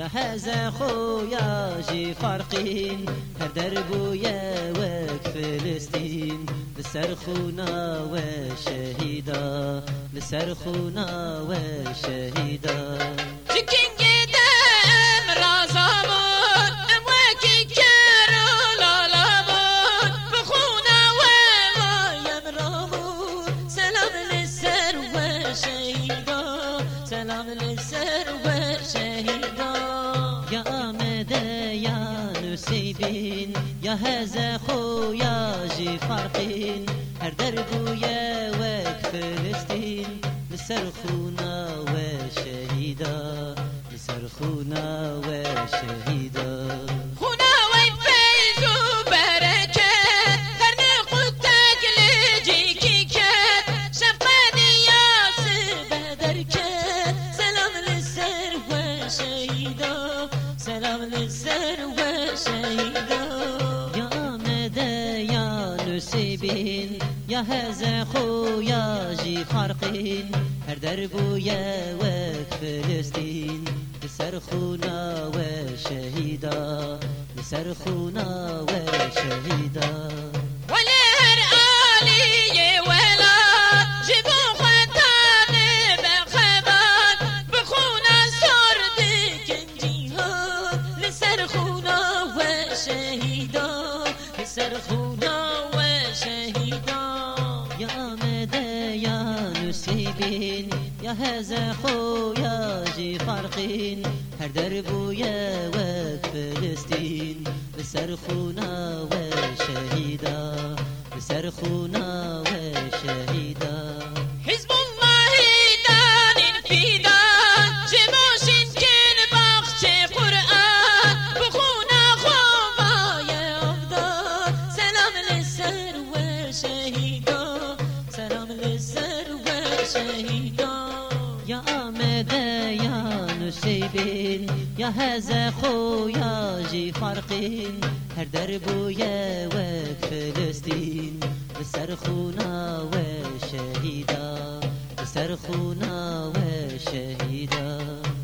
يا هذا خويا جي فارقين هر دربويا وك فلسطين لسرخونا وشهيدا لسرخونا وشهيدا سلام للسر وشهيدا يا آمد يا نسيبين يا هذا خويا جي فارقين هر دربويا وك فلسطين لسرخونا وشهيدا لسرخونا وشهيدا سلام للسر وشهيدا يا آمد يا نسيبين يا هذا خويا جي فارقين هر دربويا وك فلسطين لسرخونا وشهيدا لسرخونا وشهيدا سرخونا وشهيدا يا آمد يا نسيبين يا هذا خويا جي فارقين هر دربويا وك فلسطين لسرخونا وشهيدا لسرخونا وشهيدا حزب الله دان انفداد جموشن كن بخش قرآن بخونا خوبايا أفضل سلام للسر وشهيدا سلام للسر وشهيدا يا آمد يا نسيبين يا هذا خويا جي فارقين هر دربويا وك فلسطين لسرخونا وشهيدا لسرخونا وشهيدا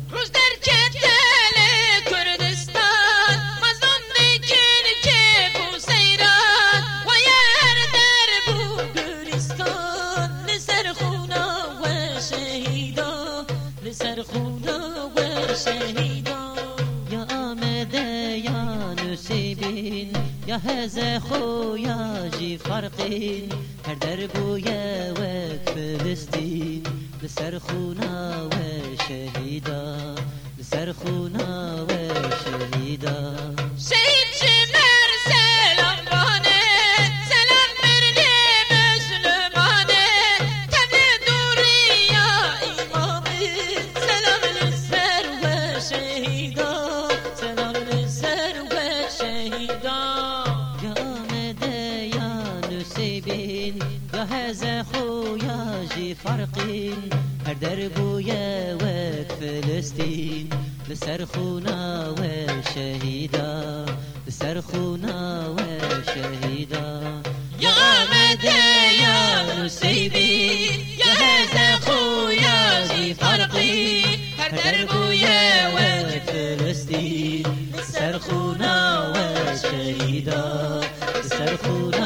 سرخونا وشهيدا يا آمد يا نسيبين يا هذا خويا جي فارقين هر دربويا وك فلسطين لسرخونا وشهيدا لسرخونا وشهيدا شهيد شمر سلام بانه سلام مرني مسلمانه تبلي دوري يا إمامي سلام للسر وشهيدا سلام للسر وشهيدا يا آمد يا نسيبين يا هذا خويا جي فارقين هر دربويا وك فلسطين لسرخونا وشهيدا لسرخونا وشهيدا يا آمد يا نسيبين يا هذا خويا جي فارقين هر دربويا وك فلسطين لسرخونا وشهيدا لسرخونا